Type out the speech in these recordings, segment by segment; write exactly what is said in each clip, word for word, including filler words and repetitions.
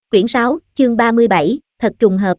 Quyển sáu, chương ba mươi bảy, thật trùng hợp.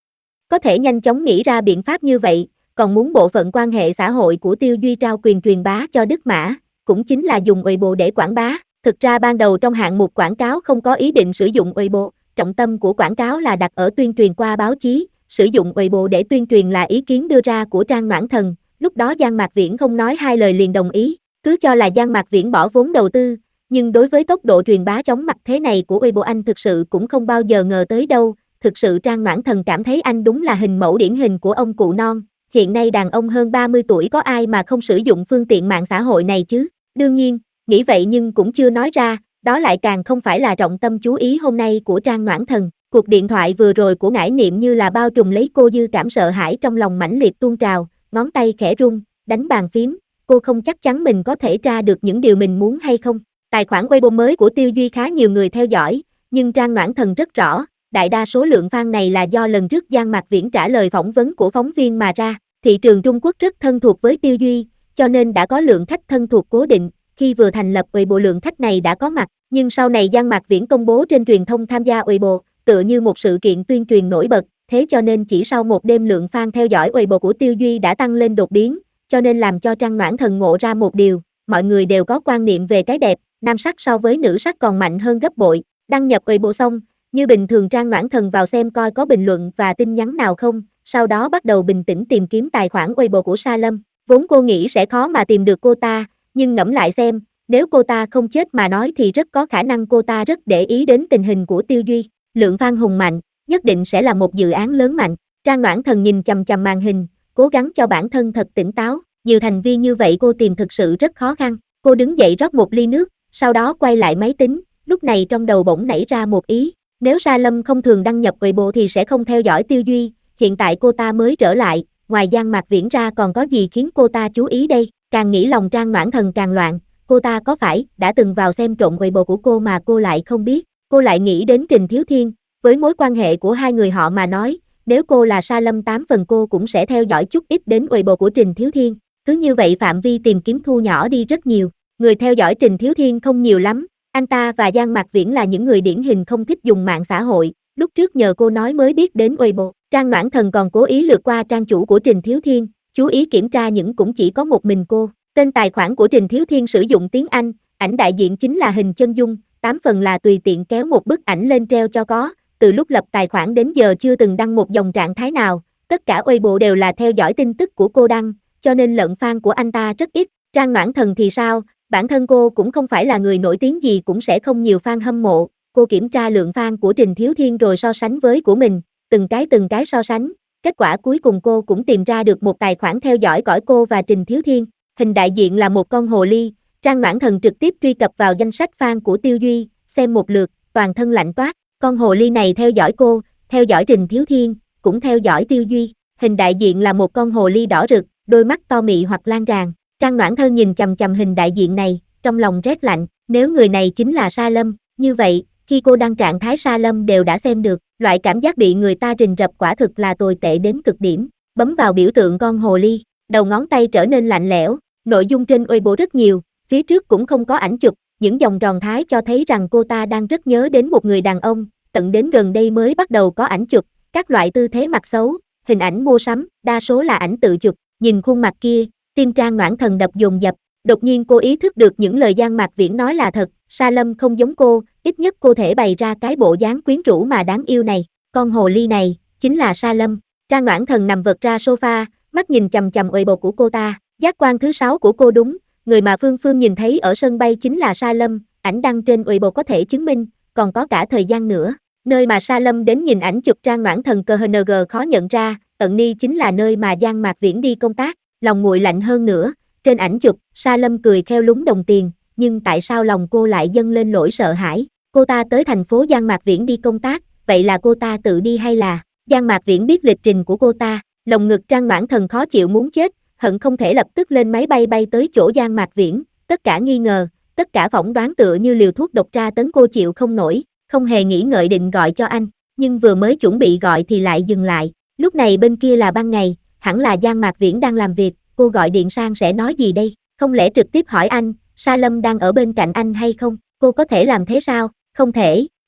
Có thể nhanh chóng nghĩ ra biện pháp như vậy, còn muốn bộ phận quan hệ xã hội của Tiêu Duy trao quyền truyền bá cho Đức Mã, cũng chính là dùng Weibo để quảng bá. Thực ra ban đầu trong hạng mục quảng cáo không có ý định sử dụng Weibo, trọng tâm của quảng cáo là đặt ở tuyên truyền qua báo chí, sử dụng Weibo để tuyên truyền là ý kiến đưa ra của Trang Noãn Thần, lúc đó Giang Mạc Viễn không nói hai lời liền đồng ý, cứ cho là Giang Mạc Viễn bỏ vốn đầu tư. Nhưng đối với tốc độ truyền bá chóng mặt thế này của Weibo anh thực sự cũng không bao giờ ngờ tới đâu, thực sự Trang Noãn Thần cảm thấy anh đúng là hình mẫu điển hình của ông cụ non, hiện nay đàn ông hơn ba mươi tuổi có ai mà không sử dụng phương tiện mạng xã hội này chứ, đương nhiên, nghĩ vậy nhưng cũng chưa nói ra, đó lại càng không phải là trọng tâm chú ý hôm nay của Trang Noãn Thần, cuộc điện thoại vừa rồi của Ngải Niệm như là bao trùm lấy cô dư cảm sợ hãi trong lòng mãnh liệt tuôn trào, ngón tay khẽ rung, đánh bàn phím, cô không chắc chắn mình có thể tra được những điều mình muốn hay không. Tài khoản Weibo mới của Tiêu Duy khá nhiều người theo dõi, nhưng Trang Noãn Thần rất rõ, đại đa số lượng fan này là do lần trước Giang Mạc Viễn trả lời phỏng vấn của phóng viên mà ra. Thị trường Trung Quốc rất thân thuộc với Tiêu Duy, cho nên đã có lượng khách thân thuộc cố định, khi vừa thành lập Weibo lượng khách này đã có mặt, nhưng sau này Giang Mạc Viễn công bố trên truyền thông tham gia Weibo, tựa như một sự kiện tuyên truyền nổi bật, thế cho nên chỉ sau một đêm lượng fan theo dõi Weibo của Tiêu Duy đã tăng lên đột biến, cho nên làm cho Trang Noãn Thần ngộ ra một điều, mọi người đều có quan niệm về cái đẹp, nam sắc so với nữ sắc còn mạnh hơn gấp bội. Đăng nhập Weibo xong, như bình thường Trang Noãn Thần vào xem coi có bình luận và tin nhắn nào không, sau đó bắt đầu bình tĩnh tìm kiếm tài khoản Weibo của Sa Lâm, vốn cô nghĩ sẽ khó mà tìm được cô ta, nhưng ngẫm lại xem, nếu cô ta không chết mà nói thì rất có khả năng cô ta rất để ý đến tình hình của Tiêu Duy, lượng fan hùng mạnh, nhất định sẽ là một dự án lớn mạnh. Trang Noãn Thần nhìn chằm chằm màn hình, cố gắng cho bản thân thật tỉnh táo, nhiều thành viên như vậy cô tìm thực sự rất khó khăn, cô đứng dậy rót một ly nước, sau đó quay lại máy tính, lúc này trong đầu bỗng nảy ra một ý, nếu Sa Lâm không thường đăng nhập Weibo thì sẽ không theo dõi Tiêu Duy, hiện tại cô ta mới trở lại, ngoài Giang Mạc Viễn ra còn có gì khiến cô ta chú ý đây, càng nghĩ lòng Trang Noãn Thần càng loạn, cô ta có phải đã từng vào xem trộm Weibo của cô mà cô lại không biết, cô lại nghĩ đến Trình Thiếu Thiên, với mối quan hệ của hai người họ mà nói, nếu cô là Sa Lâm tám phần cô cũng sẽ theo dõi chút ít đến Weibo của Trình Thiếu Thiên, cứ như vậy phạm vi tìm kiếm thu nhỏ đi rất nhiều. Người theo dõi Trình Thiếu Thiên không nhiều lắm, anh ta và Giang Mạc Viễn là những người điển hình không thích dùng mạng xã hội, lúc trước nhờ cô nói mới biết đến Weibo. Trang Noãn Thần còn cố ý lướt qua trang chủ của Trình Thiếu Thiên, chú ý kiểm tra những cũng chỉ có một mình cô. Tên tài khoản của Trình Thiếu Thiên sử dụng tiếng Anh, ảnh đại diện chính là hình chân dung, tám phần là tùy tiện kéo một bức ảnh lên treo cho có, từ lúc lập tài khoản đến giờ chưa từng đăng một dòng trạng thái nào, tất cả Weibo đều là theo dõi tin tức của cô đăng, cho nên lận fan của anh ta rất ít. Trang Noãn Thần thì sao, bản thân cô cũng không phải là người nổi tiếng gì cũng sẽ không nhiều fan hâm mộ, cô kiểm tra lượng fan của Trình Thiếu Thiên rồi so sánh với của mình, từng cái từng cái so sánh, kết quả cuối cùng cô cũng tìm ra được một tài khoản theo dõi cõi cô và Trình Thiếu Thiên, hình đại diện là một con hồ ly. Trang Noãn Thần trực tiếp truy cập vào danh sách fan của Tiêu Duy, xem một lượt, toàn thân lạnh toát, con hồ ly này theo dõi cô, theo dõi Trình Thiếu Thiên, cũng theo dõi Tiêu Duy, hình đại diện là một con hồ ly đỏ rực, đôi mắt to mị hoặc lan ràng. Trang Noãn Thần nhìn chằm chằm hình đại diện này, trong lòng rét lạnh, nếu người này chính là Sa Lâm, như vậy, khi cô đăng trạng thái Sa Lâm đều đã xem được, loại cảm giác bị người ta rình rập quả thực là tồi tệ đến cực điểm, bấm vào biểu tượng con hồ ly, đầu ngón tay trở nên lạnh lẽo, nội dung trên Weibo rất nhiều, phía trước cũng không có ảnh chụp, những dòng tròn thái cho thấy rằng cô ta đang rất nhớ đến một người đàn ông, tận đến gần đây mới bắt đầu có ảnh chụp, các loại tư thế mặt xấu, hình ảnh mua sắm, đa số là ảnh tự chụp, nhìn khuôn mặt kia, tim Trang Noãn Thần đập dồn dập, đột nhiên cô ý thức được những lời Giang Mạc Viễn nói là thật, Sa Lâm không giống cô, ít nhất cô thể bày ra cái bộ dáng quyến rũ mà đáng yêu này, con hồ ly này, chính là Sa Lâm. Trang Noãn Thần nằm vật ra sofa, mắt nhìn chằm chằm Weibo của cô ta, giác quan thứ sáu của cô đúng, người mà Phương Phương nhìn thấy ở sân bay chính là Sa Lâm, ảnh đăng trên Weibo có thể chứng minh, còn có cả thời gian nữa, nơi mà Sa Lâm đến nhìn ảnh chụp Trang Noãn Thần cờ en giê khó nhận ra, ẩn ni chính là nơi mà Giang Mạc Viễn đi công tác, lòng nguội lạnh hơn nữa, trên ảnh chụp, Sa Lâm cười kheo lúng đồng tiền, nhưng tại sao lòng cô lại dâng lên nỗi sợ hãi, cô ta tới thành phố Giang Mạc Viễn đi công tác, vậy là cô ta tự đi hay là Giang Mạc Viễn biết lịch trình của cô ta, lồng ngực Trang Noãn Thần khó chịu muốn chết, hận không thể lập tức lên máy bay bay tới chỗ Giang Mạc Viễn, tất cả nghi ngờ, tất cả phỏng đoán tựa như liều thuốc độc tra tấn cô chịu không nổi, không hề nghĩ ngợi định gọi cho anh, nhưng vừa mới chuẩn bị gọi thì lại dừng lại, lúc này bên kia là ban ngày, hẳn là Giang Mạc Viễn đang làm việc, cô gọi điện sang sẽ nói gì đây, không lẽ trực tiếp hỏi anh, Sa Lâm đang ở bên cạnh anh hay không, cô có thể làm thế sao, không thể,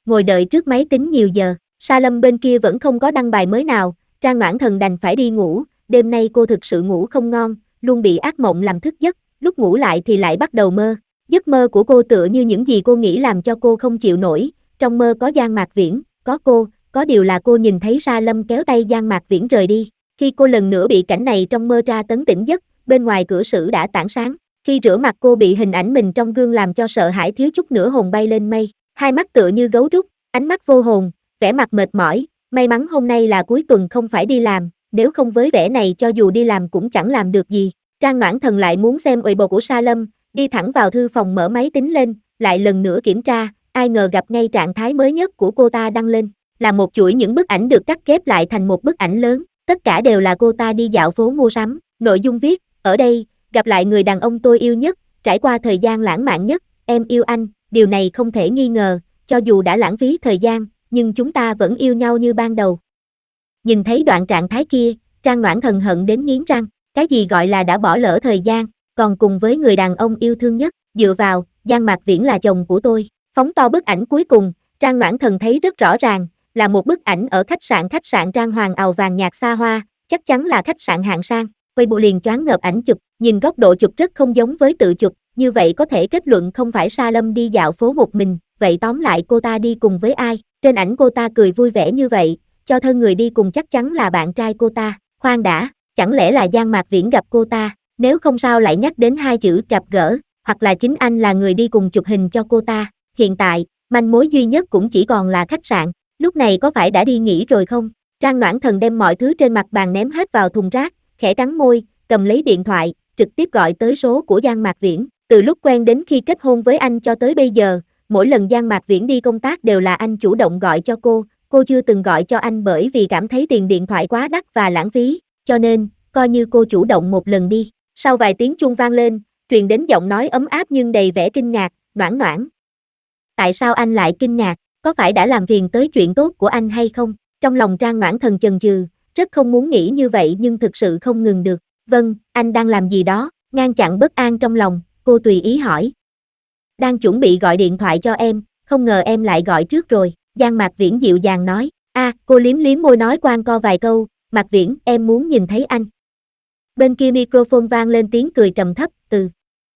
ngồi đợi trước máy tính nhiều giờ. Sa Lâm bên kia vẫn không có đăng bài mới nào, Trang Noãn Thần đành phải đi ngủ, đêm nay cô thực sự ngủ không ngon, luôn bị ác mộng làm thức giấc, lúc ngủ lại thì lại bắt đầu mơ. Giấc mơ của cô tựa như những gì cô nghĩ làm cho cô không chịu nổi, trong mơ có Giang Mạc Viễn, có cô, có điều là cô nhìn thấy Sa Lâm kéo tay Giang Mạc Viễn rời đi. Khi cô lần nữa bị cảnh này trong mơ tra tấn tỉnh giấc, bên ngoài cửa sổ đã tảng sáng. Khi rửa mặt cô bị hình ảnh mình trong gương làm cho sợ hãi thiếu chút nữa hồn bay lên mây, hai mắt tựa như gấu trúc, ánh mắt vô hồn, vẻ mặt mệt mỏi, may mắn hôm nay là cuối tuần không phải đi làm, nếu không với vẻ này cho dù đi làm cũng chẳng làm được gì. Trang Noãn Thần lại muốn xem Weibo của Sa Lâm, đi thẳng vào thư phòng mở máy tính lên, lại lần nữa kiểm tra, ai ngờ gặp ngay trạng thái mới nhất của cô ta đăng lên, là một chuỗi những bức ảnh được cắt ghép lại thành một bức ảnh lớn, tất cả đều là cô ta đi dạo phố mua sắm, nội dung viết, ở đây, gặp lại người đàn ông tôi yêu nhất, trải qua thời gian lãng mạn nhất, em yêu anh, điều này không thể nghi ngờ, cho dù đã lãng phí thời gian, nhưng chúng ta vẫn yêu nhau như ban đầu. Nhìn thấy đoạn trạng thái kia, Trang Noãn Thần hận đến nghiến răng, cái gì gọi là đã bỏ lỡ thời gian, còn cùng với người đàn ông yêu thương nhất, dựa vào, Giang Mạc Viễn là chồng của tôi. Phóng to bức ảnh cuối cùng, Trang Noãn Thần thấy rất rõ ràng, là một bức ảnh ở khách sạn khách sạn Trang Hoàng ào vàng nhạt xa hoa, chắc chắn là khách sạn hạng sang. Weibo liền choáng ngợp ảnh chụp, nhìn góc độ chụp rất không giống với tự chụp, như vậy có thể kết luận không phải Sa Lâm đi dạo phố một mình, vậy tóm lại cô ta đi cùng với ai? Trên ảnh cô ta cười vui vẻ như vậy, cho thân người đi cùng chắc chắn là bạn trai cô ta. Khoan đã, chẳng lẽ là Giang Mạc Viễn gặp cô ta, nếu không sao lại nhắc đến hai chữ gặp gỡ, hoặc là chính anh là người đi cùng chụp hình cho cô ta. Hiện tại, manh mối duy nhất cũng chỉ còn là khách sạn, lúc này có phải đã đi nghỉ rồi không? Trang Noãn Thần đem mọi thứ trên mặt bàn ném hết vào thùng rác, khẽ cắn môi, cầm lấy điện thoại, trực tiếp gọi tới số của Giang Mạc Viễn. Từ lúc quen đến khi kết hôn với anh cho tới bây giờ, mỗi lần Giang Mạc Viễn đi công tác đều là anh chủ động gọi cho cô, cô chưa từng gọi cho anh bởi vì cảm thấy tiền điện thoại quá đắt và lãng phí, cho nên, coi như cô chủ động một lần đi. Sau vài tiếng chuông vang lên, truyền đến giọng nói ấm áp nhưng đầy vẻ kinh ngạc, Noãn Noãn. Tại sao anh lại kinh ngạc, có phải đã làm phiền tới chuyện tốt của anh hay không? Trong lòng Trang Noãn Thần chần chừ, rất không muốn nghĩ như vậy nhưng thực sự không ngừng được. Vâng, anh đang làm gì đó, ngăn chặn bất an trong lòng, cô tùy ý hỏi. Đang chuẩn bị gọi điện thoại cho em, không ngờ em lại gọi trước rồi, Giang Mạc Viễn dịu dàng nói. A, à, cô liếm liếm môi nói quanh co vài câu, Mạc Viễn, em muốn nhìn thấy anh. Bên kia microphone vang lên tiếng cười trầm thấp, từ.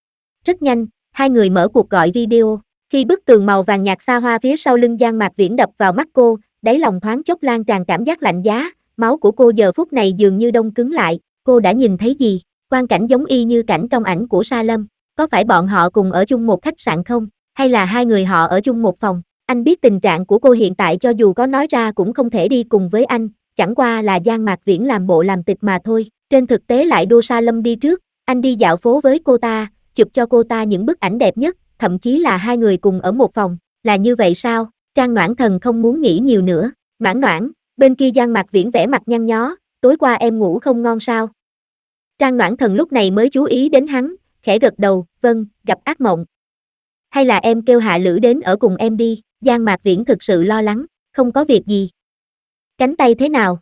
Rất nhanh, hai người mở cuộc gọi video, khi bức tường màu vàng nhạt xa hoa phía sau lưng Giang Mạc Viễn đập vào mắt cô, đáy lòng thoáng chốc lan tràn cảm giác lạnh giá, máu của cô giờ phút này dường như đông cứng lại, cô đã nhìn thấy gì? Quang cảnh giống y như cảnh trong ảnh của Sa Lâm, có phải bọn họ cùng ở chung một khách sạn không? Hay là hai người họ ở chung một phòng? Anh biết tình trạng của cô hiện tại cho dù có nói ra cũng không thể đi cùng với anh, chẳng qua là Giang Mạc Viễn làm bộ làm tịch mà thôi, trên thực tế lại đua Sa Lâm đi trước, anh đi dạo phố với cô ta, chụp cho cô ta những bức ảnh đẹp nhất, thậm chí là hai người cùng ở một phòng, là như vậy sao? Trang Noãn Thần không muốn nghĩ nhiều nữa. Noãn Noãn, bên kia Giang Mạc Viễn vẻ mặt nhăn nhó, tối qua em ngủ không ngon sao? Trang Noãn Thần lúc này mới chú ý đến hắn, khẽ gật đầu, vâng, gặp ác mộng. Hay là em kêu Hạ Lữ đến ở cùng em đi, Giang Mạc Viễn thực sự lo lắng, không có việc gì. Cánh tay thế nào?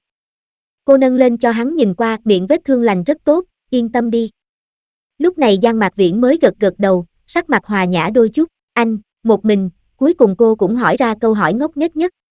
Cô nâng lên cho hắn nhìn qua, miệng vết thương lành rất tốt, yên tâm đi. Lúc này Giang Mạc Viễn mới gật gật đầu, sắc mặt hòa nhã đôi chút, anh, một mình, cuối cùng cô cũng hỏi ra câu hỏi ngốc nghếch nhất,